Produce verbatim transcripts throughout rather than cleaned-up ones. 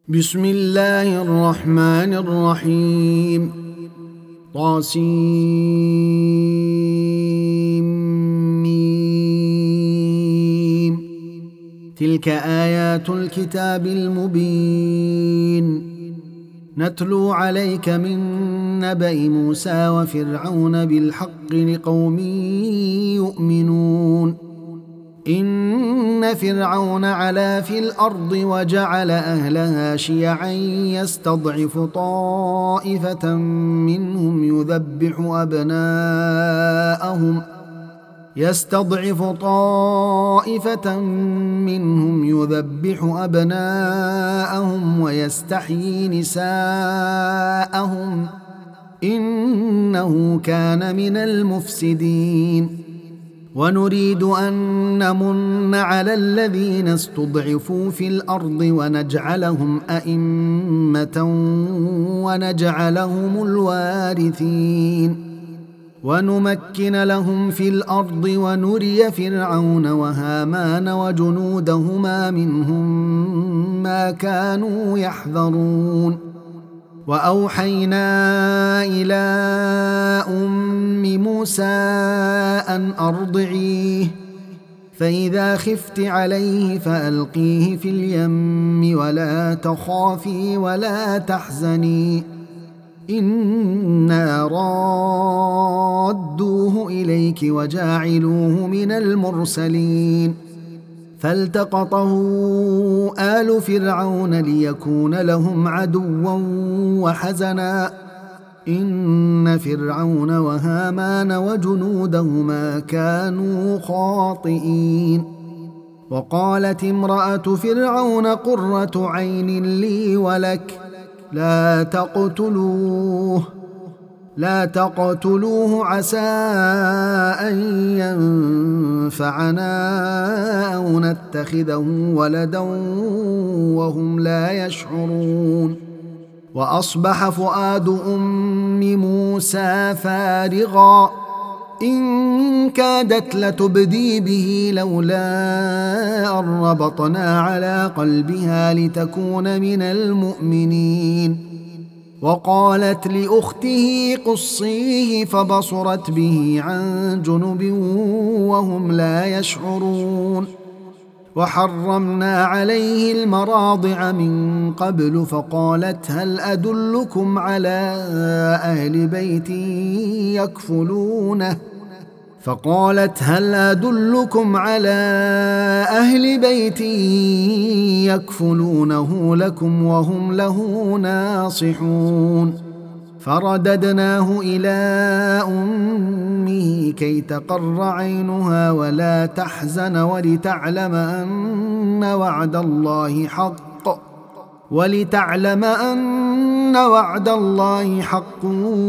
بسم الله الرحمن الرحيم. طاسيم. تلك آيات الكتاب المبين نتلو عليك من نبأ موسى وفرعون بالحق لقوم يؤمنون. إن فرعون علا في الأرض وجعل أهلها شيعا يستضعف طائفة منهم يذبح أبناءهم يستضعف طائفة منهم يذبح أبناءهم ويستحيي نساءهم إنه كان من المفسدين. ونريد أن نمن على الذين استضعفوا في الأرض ونجعلهم أئمة ونجعلهم الوارثين ونمكن لهم في الأرض ونري فرعون وهامان وجنودهما منهم ما كانوا يحذرون. وأوحينا إلى أم موسى أن أرضعيه فإذا خفت عليه فألقيه في اليم ولا تخافي ولا تحزني إنا رادوه إليك وجاعلوه من المرسلين. فالتقطه آل فرعون ليكون لهم عدوا وحزنا إن فرعون وهامان وجنودهما كانوا خاطئين. وقالت امرأة فرعون قرة عين لي ولك لا تقتلوه لا تقتلوه عسى أن ينفعنا أو نتخذه ولدا وهم لا يشعرون. وأصبح فؤاد أم موسى فارغا إن كادت لتبدي به لولا أن ربطنا على قلبها لتكون من المؤمنين. وقالت لأخته قصيه فبصرت به عن جنب وهم لا يشعرون. وحرمنا عليه المراضع من قبل فقالت هل أدلكم على أهل بيت يكفلونه فقالت هل أدلكم على أهل بيت يكفلونه لكم وهم له ناصحون. فرددناه إلى أمه كي تقر عينها ولا تحزن ولتعلم أن وعد الله حق ولتعلم أن وعد الله حق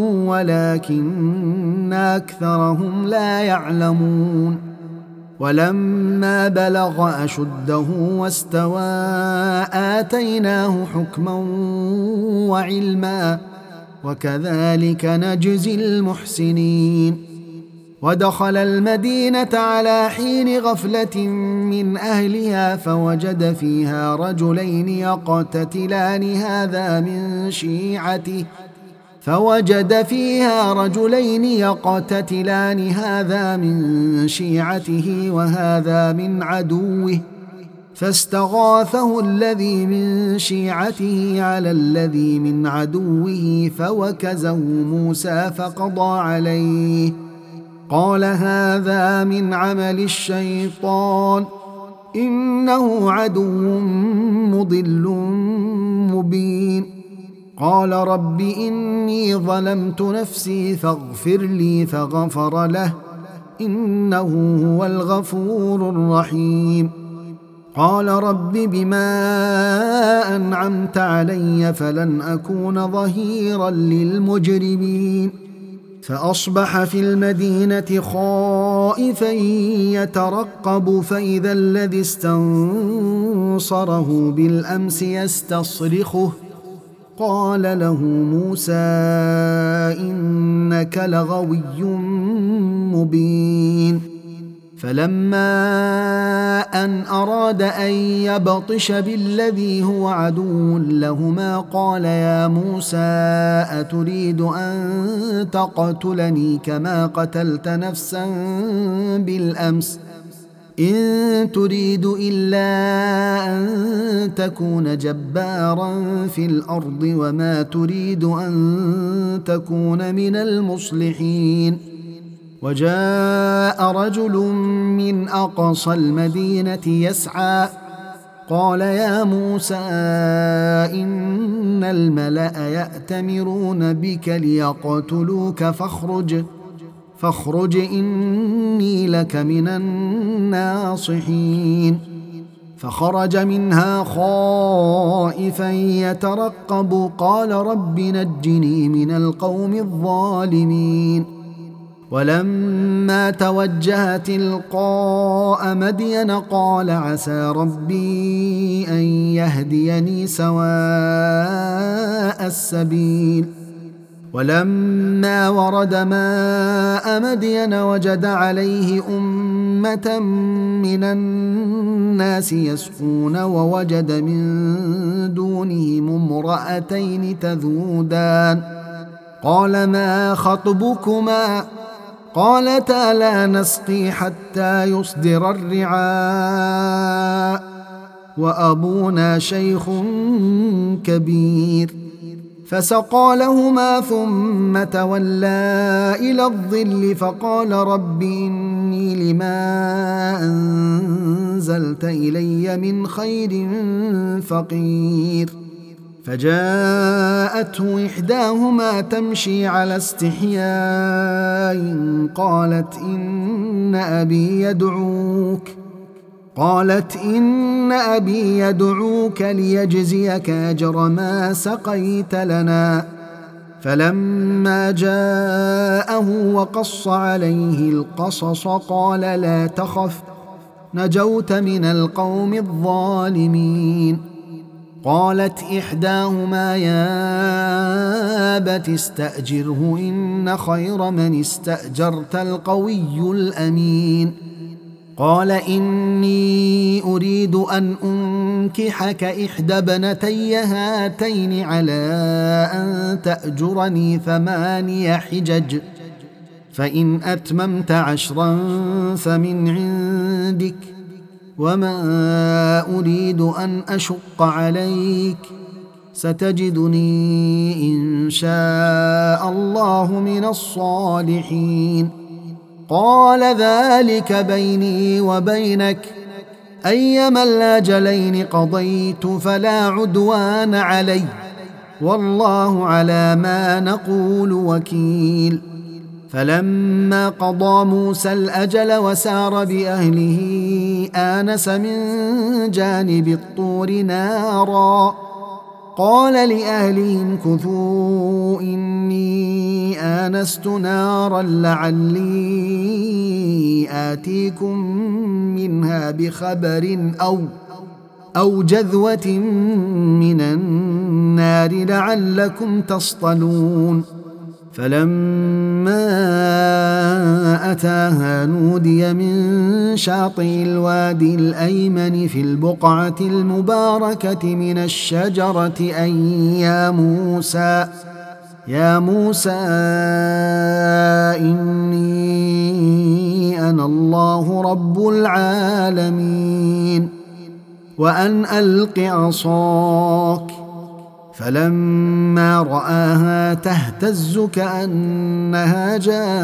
ولكن أكثرهم لا يعلمون. ولما بلغ أشده واستوى آتيناه حكما وعلما وكذلك نجزي المحسنين. ودخل المدينة على حين غفلة من أهلها فوجد فيها رجلين يقتتلان هذا من شيعته فوجد فيها رجلين يقتتلان هذا من شيعته وهذا من عدوه فاستغاثه الذي من شيعته على الذي من عدوه فوكزه موسى فقضى عليه قال هذا من عمل الشيطان إنه عدو مضل مبين. قال رب إني ظلمت نفسي فاغفر لي فغفر له إنه هو الغفور الرحيم. قال رب بما أنعمت علي فلن أكون ظهيرا للمجرمين. فأصبح في المدينة خائفا يترقب فإذا الذي استنصره بالأمس يستصرخه قال له موسى إنك لغوي مبين. فلما أن أراد أن يبطش بالذي هو عدو لهما قال يا موسى أتريد أن تقتلني كما قتلت نفسا بالأمس إن تريد إلا أن تكون جبارا في الأرض وما تريد أن تكون من المصلحين. وجاء رجل من أقصى المدينة يسعى قال يا موسى إن الملأ يأتمرون بك ليقتلوك فاخرج فاخرج إني لك من الناصحين. فخرج منها خائفا يترقب قال رب نجني من القوم الظالمين. ولما توجه تلقاء مدين قال عسى ربي أن يهديني سواء السبيل. ولما ورد ماء مدين وجد عليه أمة من الناس يسقون ووجد من دونهم امرأتين تذودان قال ما خطبكما قالتا لا نسقي حتى يصدر الرعاء وأبونا شيخ كبير. فسقى لهما ثم تولى إلى الظل فقال رب إني لما أنزلت إلي من خير فقير. فجاءته إحداهما تمشي على استحياء قالت إن أبي يدعوك قالت إن أبي يدعوك ليجزيك أجر ما سقيت لنا. فلما جاءه وقص عليه القصص قال لا تخف نجوت من القوم الظالمين. قالت إحداهما يا أبت استأجره إن خير من استأجرت القوي الأمين. قال إني أريد أن أنكحك إحدى ابنتي هاتين على أن تأجرني ثماني حجج فإن أتممت عشرا فمن عندك وما أريد أن أشق عليك ستجدني إن شاء الله من الصالحين. قال ذلك بيني وبينك أيما الأجلين قضيت فلا عدوان علي والله على ما نقول وكيل. فلما قضى موسى الأجل وسار بأهله آنس من جانب الطور نارا قال لأهلهم كثوا إني آنست نارا لعلي آتيكم منها بخبر أو أو جذوة من النار لعلكم تصطلون. فلما أتاها نودي من شاطئ الوادي الأيمن في البقعة المباركة من الشجرة أن يا موسى يا موسى إني أنا الله رب العالمين وأن ألق عصاك. فلما رآها تهتز كأنها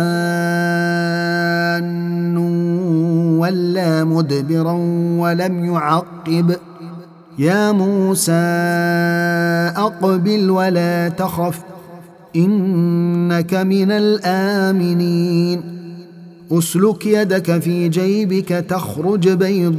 جان ولا مدبرا ولم يعقب يا موسى أقبل ولا تخف إنك من الآمنين. أسلك يدك في جيبك تخرج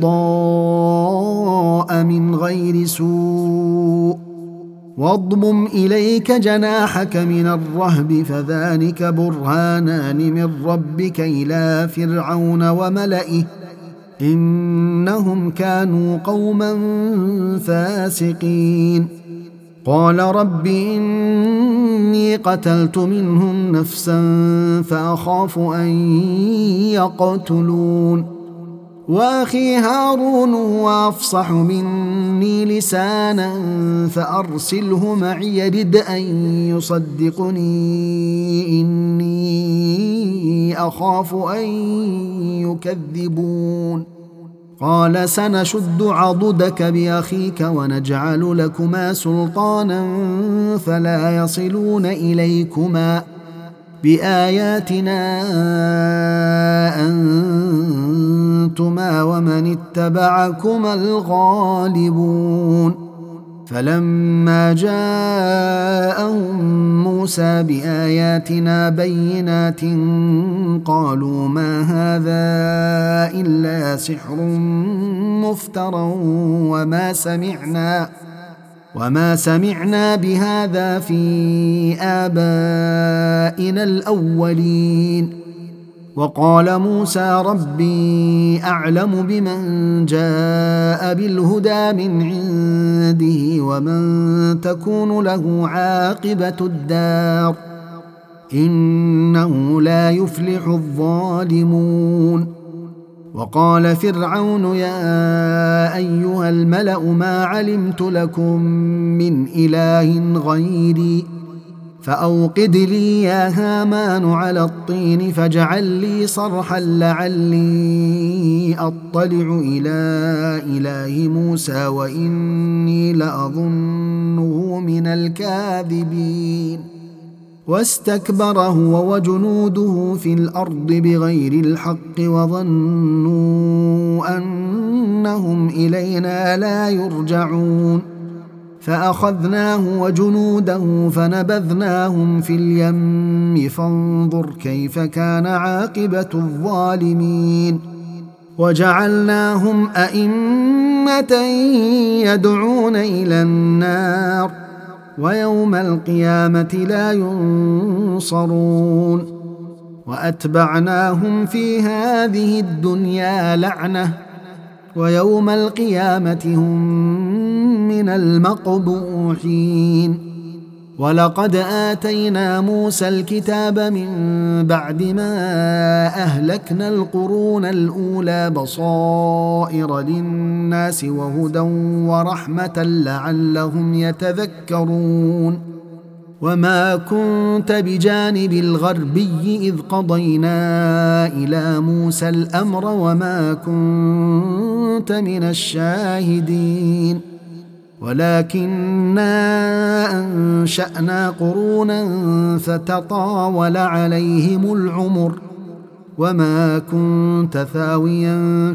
بيضاء من غير سوء واضمم إليك جناحك من الرهب فذلك برهانان من ربك إلى فرعون وملئه إنهم كانوا قوما فاسقين. قال رب إني قتلت منهم نفسا فأخاف أن يقتلون وأخي هارون هو أفصح مني لسانا فأرسله معي رد أن يصدقني إني أخاف أن يكذبون. قال سنشد عضدك بأخيك ونجعل لكما سلطانا فلا يصلون إليكما بآياتنا أنتما ومن اتبعكما الغالبون. فلما جاءهم موسى بآياتنا بينات قالوا ما هذا إلا سحر مفترى وما سمعنا وما سمعنا بهذا في آبائنا الأولين. وقال موسى ربي أعلم بمن جاء بالهدى من عنده ومن تكون له عاقبة الدار إنه لا يفلح الظالمون. وقال فرعون يا أيها الملأ ما علمت لكم من إله غيري فأوقد لي يا هامان على الطين فاجعل لي صرحا لعلي أطلع إلى إله موسى وإني لأظنه من الكاذبين. واستكبر هو وجنوده في الأرض بغير الحق وظنوا أنهم إلينا لا يرجعون. فأخذناه وجنوده فنبذناهم في اليم فانظر كيف كان عاقبة الظالمين. وجعلناهم أئمة يدعون إلى النار ويوم القيامة لا ينصرون. وأتبعناهم في هذه الدنيا لعنة ويوم القيامة هم من المقبوحين. ولقد آتينا موسى الكتاب من بعد ما أهلكنا القرون الأولى بصائر للناس وهدى ورحمة لعلهم يتذكرون. وما كنت بجانب الغربي إذ قضينا إلى موسى الأمر وما كنت من الشاهدين ولكننا أنشأنا قرونا فتطاول عليهم العمر وما كنت ثاويا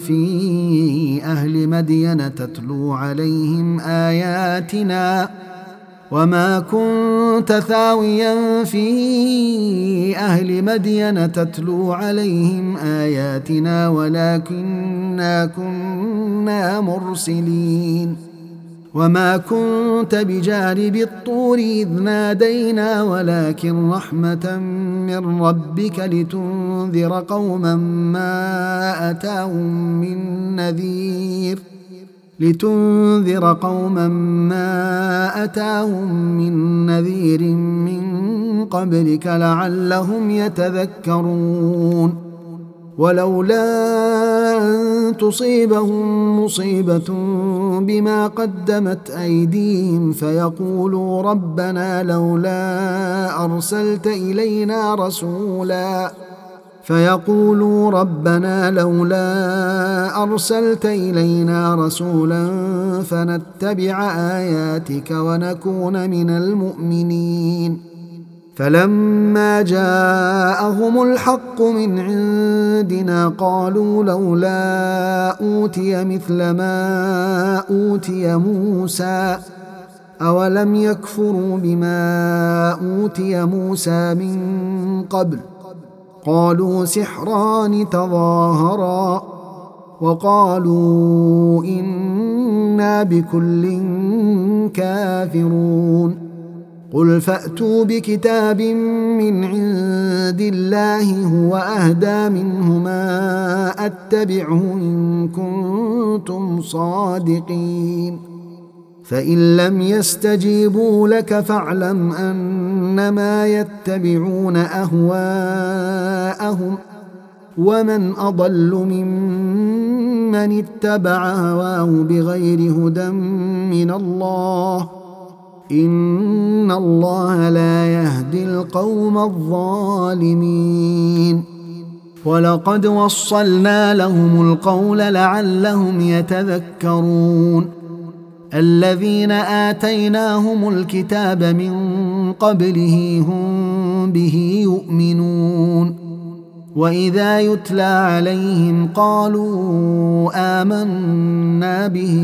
في أهل مدين تتلو عليهم آياتنا وما كنت ثاويا في أهل مدين تتلو عليهم آياتنا ولكننا كنا مرسلين. وما كنت بجانب الطور إذ نادينا ولكن رحمة من ربك لتنذر قوما ما أتاهم من نذير لتنذر قوما ما أتاهم من نذير من قبلك لعلهم يتذكرون. ولولا أن تصيبهم مصيبة بما قدمت أيديهم فيقولوا ربنا لولا أرسلت إلينا رسولا فيقولوا ربنا لولا أرسلت إلينا رسولا فنتبع آياتك ونكون من المؤمنين. فلما جاءهم الحق من عندنا قالوا لولا أوتي مثل ما أوتي موسى أولم يكفروا بما أوتي موسى من قبل قالوا سحران تظاهرا وقالوا إنا بكل كافرون. قل فأتوا بكتاب من عند الله هو أهدى منهما أتبعه إن كنتم صادقين. فإن لم يستجيبوا لك فاعلم أنما يتبعون أهواءهم ومن أضل ممن من اتبع هواه بغير هدى من الله إن الله لا يهدي القوم الظالمين ولقد وصلنا لهم القول لعلهم يتذكرون الذين آتيناهم الكتاب من قبله هم به يؤمنون وإذا يتلى عليهم قالوا آمنا به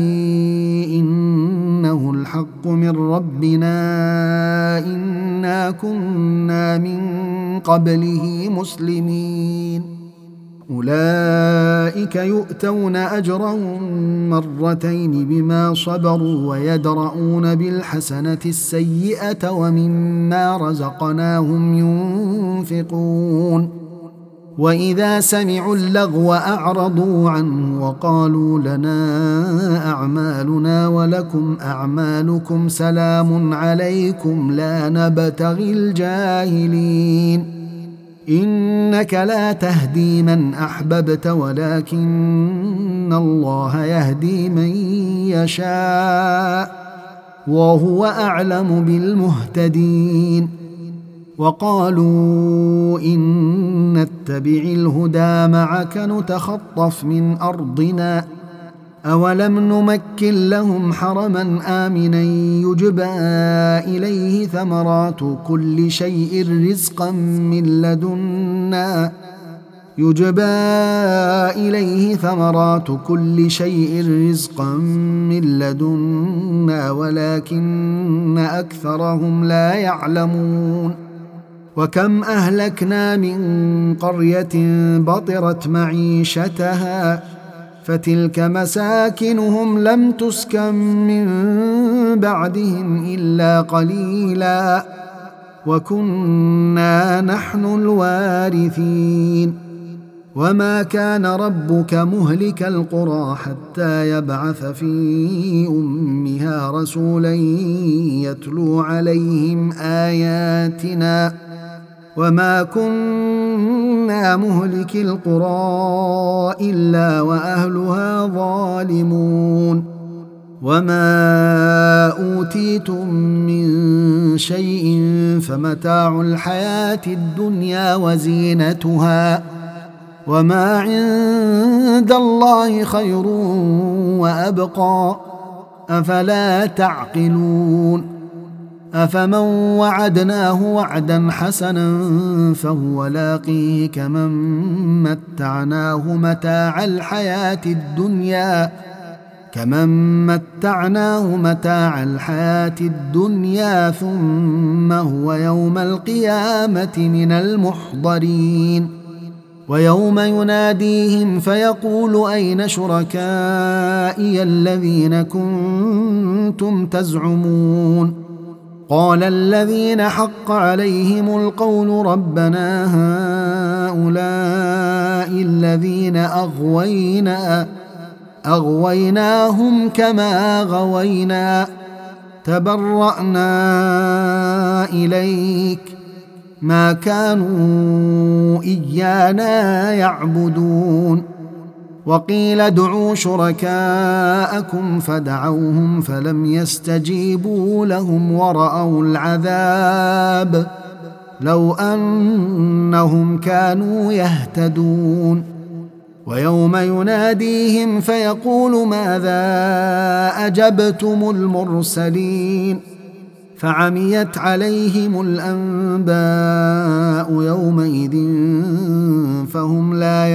إنه الحق من ربنا إنا كنا من قبله مسلمين أولئك يؤتون أجرهم مرتين بما صبروا ويدرؤون بالحسنة السيئة ومما رزقناهم ينفقون وإذا سمعوا اللغو أعرضوا عنه وقالوا لنا أعمالنا ولكم أعمالكم سلام عليكم لا نبتغي الجاهلين إنك لا تهدي من أحببت ولكن الله يهدي من يشاء وهو أعلم بالمهتدين وقالوا إن نتبع الهدى معك نتخطف من أرضنا أولم نمكن لهم حرما آمنا يجبى إليه ثمرات كل شيء رزقا من لدنا يجبى إليه ثمرات كل شيء رزقا من لدنا ولكن أكثرهم لا يعلمون وكم أهلكنا من قرية بطرت معيشتها فتلك مساكنهم لم تسكن من بعدهم إلا قليلا وكنا نحن الوارثين وما كان ربك مهلك القرى حتى يبعث في أمها رسولا يتلو عليهم آياتنا وما كنا مهلك القرى إلا وأهلها ظالمون وما أوتيتم من شيء فمتاع الحياة الدنيا وزينتها وما عند الله خير وأبقى أفلا تعقلون أفمن وعدناه وعدا حسنا فهو لاقيه كمن متعناه متاع الحياة الدنيا كمن متعناه متاع الحياة الدنيا ثم هو يوم القيامة من المحضرين ويوم يناديهم فيقول أين شركائي الذين كنتم تزعمون قال الذين حق عليهم القول ربنا هؤلاء الذين أغوينا أغويناهم كما غوينا تبرأنا إليك ما كانوا إيانا يعبدون وقيل ادعوا شركاءكم فدعوهم فلم يستجيبوا لهم ورأوا العذاب لو أنهم كانوا يهتدون ويوم يناديهم فيقول ماذا أجبتم المرسلين فعميت عليهم الأنباء يومئذ فهم لا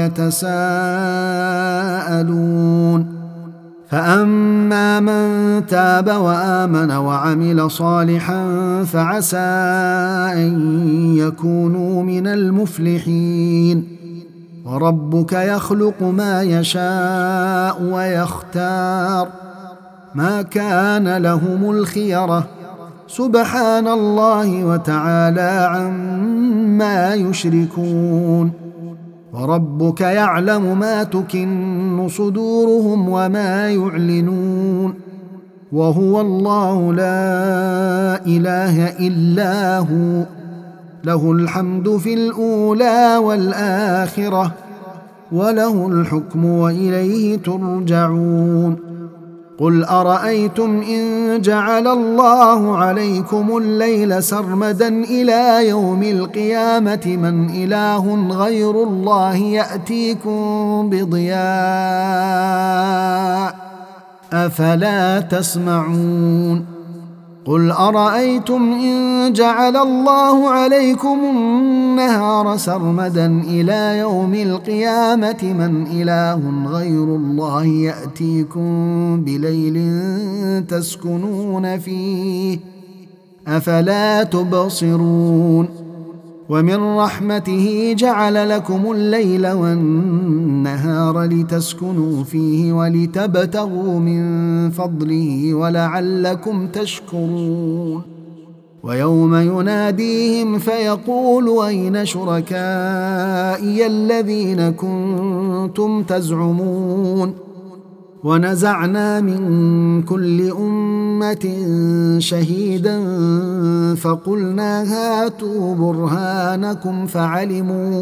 يتساءلون فأما من تاب وآمن وعمل صالحا فعسى أن يكونوا من المفلحين وربك يخلق ما يشاء ويختار ما كان لهم الخيرة سبحان الله وتعالى عما يشركون وربك يعلم ما تكن صدورهم وما يعلنون وهو الله لا إله إلا هو له الحمد في الأولى والآخرة وله الحكم وإليه ترجعون. قل أرأيتم إن جعل الله عليكم الليل سرمدا إلى يوم القيامة من إله غير الله يأتيكم بضياء أفلا تسمعون. قل أرأيتم إن جعل الله عليكم النهار سرمدا إلى يوم القيامة من إله غير الله يأتيكم بليل تسكنون فيه أفلا تبصرون. ومن رحمته جعل لكم الليل والنهار لتسكنوا فيه ولتبتغوا من فضله ولعلكم تشكرون. ويوم يناديهم فيقول أين شركائي الذين كنتم تزعمون. ونزعنا من كل أمة شهيدا فقلنا هاتوا برهانكم فعلموا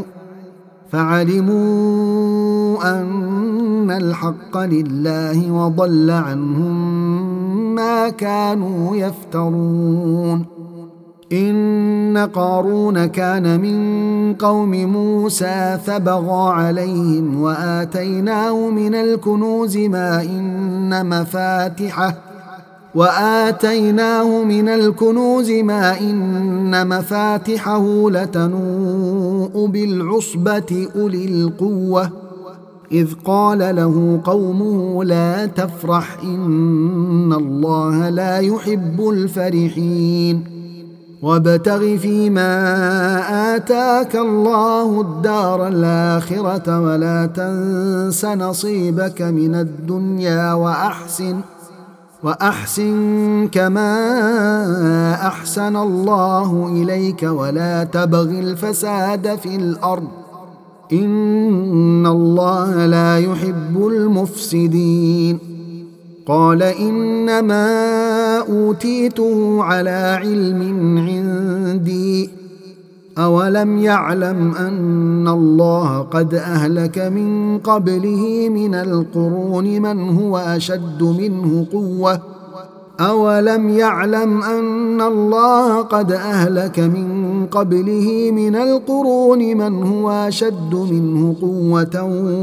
فعلموا أن الحق لله وضل عنهم ما كانوا يفترون. إن قارون كان من قوم موسى فبغى عليهم وآتيناه من الكنوز ما إن مفاتحه وآتيناه من الكنوز ما إن مفاتحه لتنوء بالعصبة أولي القوة إذ قال له قومه لا تفرح إن الله لا يحب الفرحين. وابتغ فيما آتاك الله الدار الآخرة ولا تنس نصيبك من الدنيا وأحسن وأحسن كما أحسن الله إليك ولا تبغ الفساد في الأرض إن الله لا يحب المفسدين. قال إنما أوتيته على علم عندي أولم يعلم أن الله قد أهلك من قبله من القرون من هو أشد منه قوة أولم يعلم أن الله قد أهلك من قبله من القرون من هو أشد منه قوة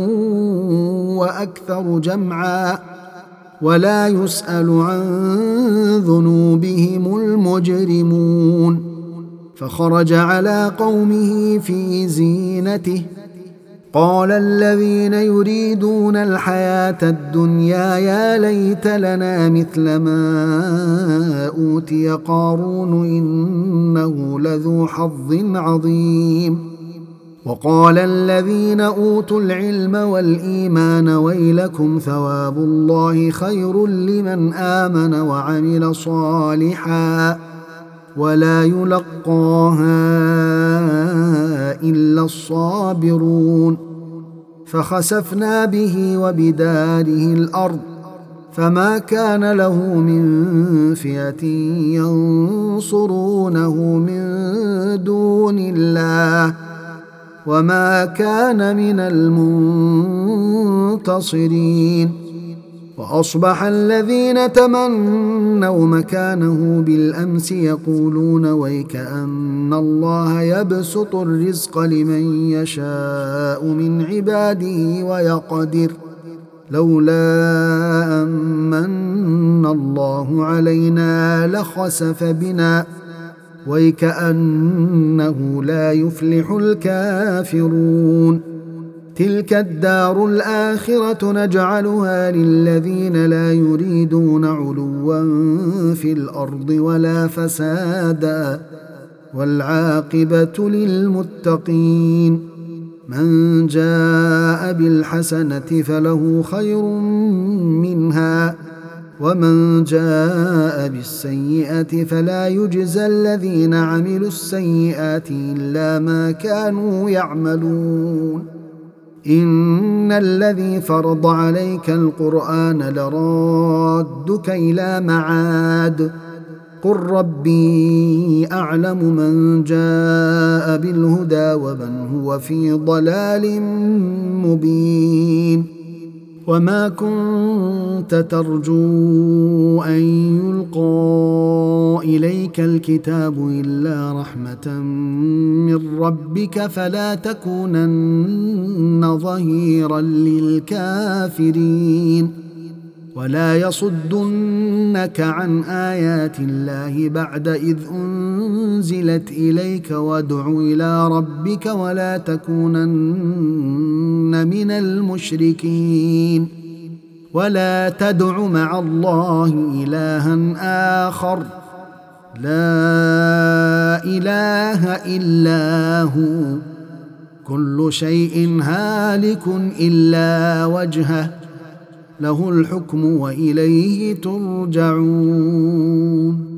وأكثر جمعا ولا يسأل عن ذنوبهم المجرمون. فخرج على قومه في زينته قال الذين يريدون الحياة الدنيا يا ليت لنا مثل ما أوتي قارون إنه لذو حظ عظيم. وقال الذين أوتوا العلم والإيمان ويلكم ثواب الله خير لمن آمن وعمل صالحا ولا يلقاها إلا الصابرون. فخسفنا به وبداره الأرض فما كان له من فئة ينصرونه من دون الله وما كان من المنتصرين. وأصبح الذين تمنوا مكانه بالأمس يقولون ويك أن الله يبسط الرزق لمن يشاء من عباده ويقدر لولا أمن الله علينا لخسف بنا ويكأنه لا يفلح الكافرون. تلك الدار الآخرة نجعلها للذين لا يريدون علوا في الأرض ولا فسادا والعاقبة للمتقين. من جاء بالحسنة فله خير منها ومن جاء بالسيئة فلا يجزى الذين عملوا السيئات إلا ما كانوا يعملون. إن الذي فرض عليك القرآن لرادك إلى معاد قل ربي أعلم من جاء بالهدى ومن هو في ضلال مبين وما كنت ترجو أن يلقى إليك الكتاب إلا رحمة من ربك فلا تكونن ظهيرا للكافرين ولا يصدنك عن آيات الله بعد إذ أنزلت إليك وادع إلى ربك ولا تكونن من المشركين ولا تدع مع الله إلها آخر لا إله إلا هو كل شيء هالك إلا وجهه له الحكم وإليه ترجعون